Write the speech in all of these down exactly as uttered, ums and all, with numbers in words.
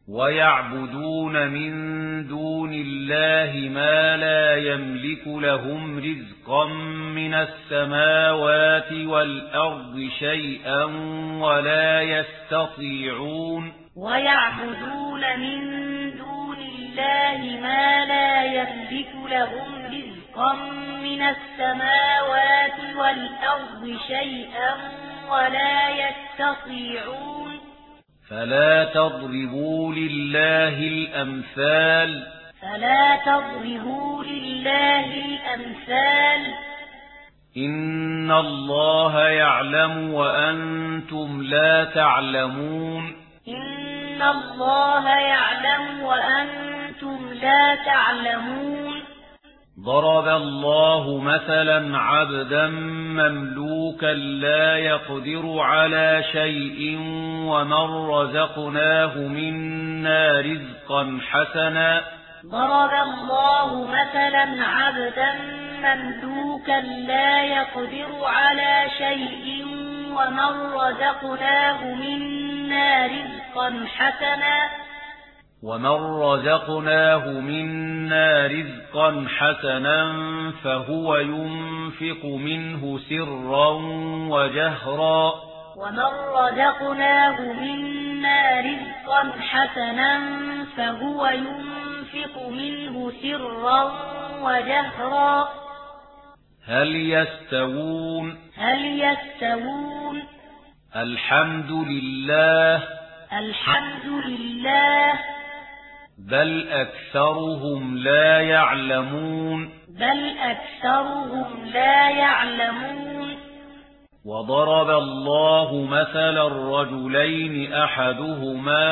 ويعبدون من دون الله ما لا يملك لهم رزقا من السماوات والأرض شيئا ولا يستطيعون ويعبدون من دون الله ما لا يملك لهم رزقا من السماوات والأرض شيئا ولا يستطيعون فلا تضربوا لله الأمثال فلا تضربوا لله الأمثال إن الله يعلم وأنتم لا تعلمون إن الله يعلم وأنتم لا تعلمون ضرب الله مثلا عبدا مملوكا لا يقدر على شيء ومن رزقناه منا رزقا حسنا ضرب الله مثلا عبدا مملوكا لا يقدر على شيء ومن رزقناه منا رزقا حسنا ومن رزقناه منا رزقا حسنا فهو ينفق منه سرا وجهرا ومن رزقناه منا رزقا حسنا فهو ينفق منه سرا وجهرا هل يستوون هل يستوون الحمد لله الحمد لله بل أكثرهم لا يعلمون بل أكثرهم لا يعلمون وضرب الله مثلا الرجلين أحدهما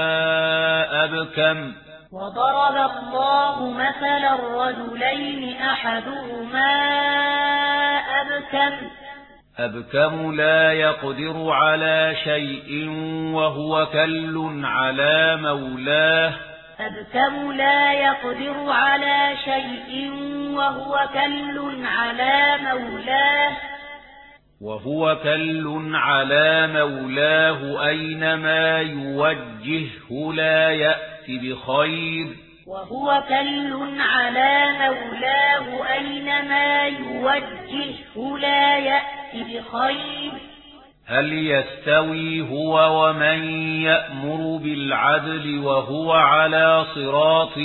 أبكم وضرب الله مثلا الرجلين أحدهما أبكم أبكم لا يقدر على شيء وهو كل على مولاه أبكم لا يقدر على شيء وهو كل على مولاه وهو كل على مولاه أينما يوجهه لا يأتي بخير وهو كل على مولاه أينما يوجهه لا يأتي بخير هل يستوي هو ومن يأمر بالعدل وهو على صراط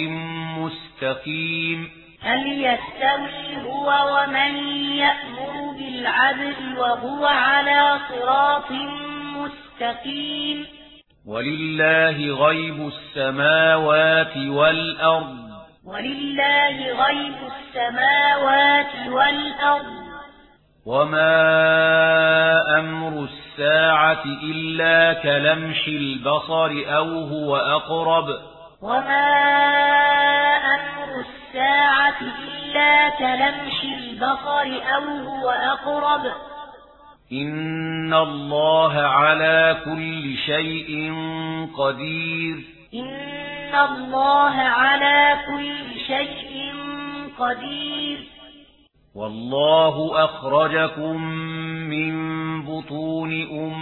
مستقيم هل يستوي هو ومن يأمر بالعدل وهو على صراط مستقيم ولله غيب السماوات والأرض ولله غيب السماوات والأرض وما أمر الساعة إلا كلمح البصر أو هو أقرب وما أمر الساعة إلا كلمح البصر أو هو أقرب إن الله على كل شيء قدير إن الله على كل شيء قدير والله أخرجكم من بطون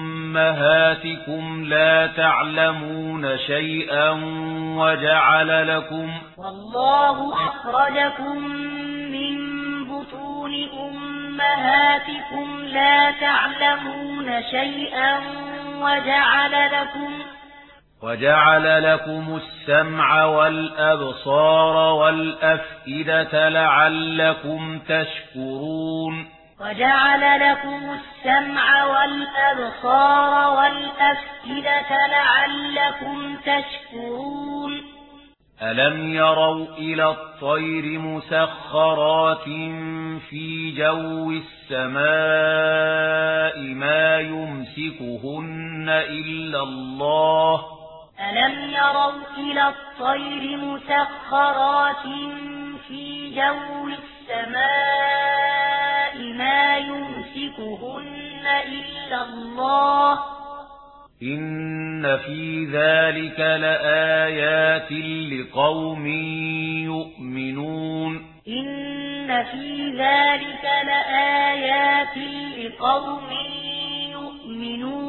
أمهاتكم لا تعلمون شيئا وجعل لكم والله أخرجكم من بطون أمهاتكم لا تعلمون شيئا وجعل لكم وجعل لكم السمع والأبصار والأفئدة لعلكم تشكرون وجعل لكم السمع والأبصار والأفئدة لعلكم تشكرون ألم يروا إلى الطير مسخرات في جو السماء ما يمسكهن إلا الله ألم يروا إلى الطير مسخرات في جو السماء ما يمسكهن إلا الله إن في ذلك لآيات لقوم يؤمنون إن في ذلك لآيات لقوم يؤمنون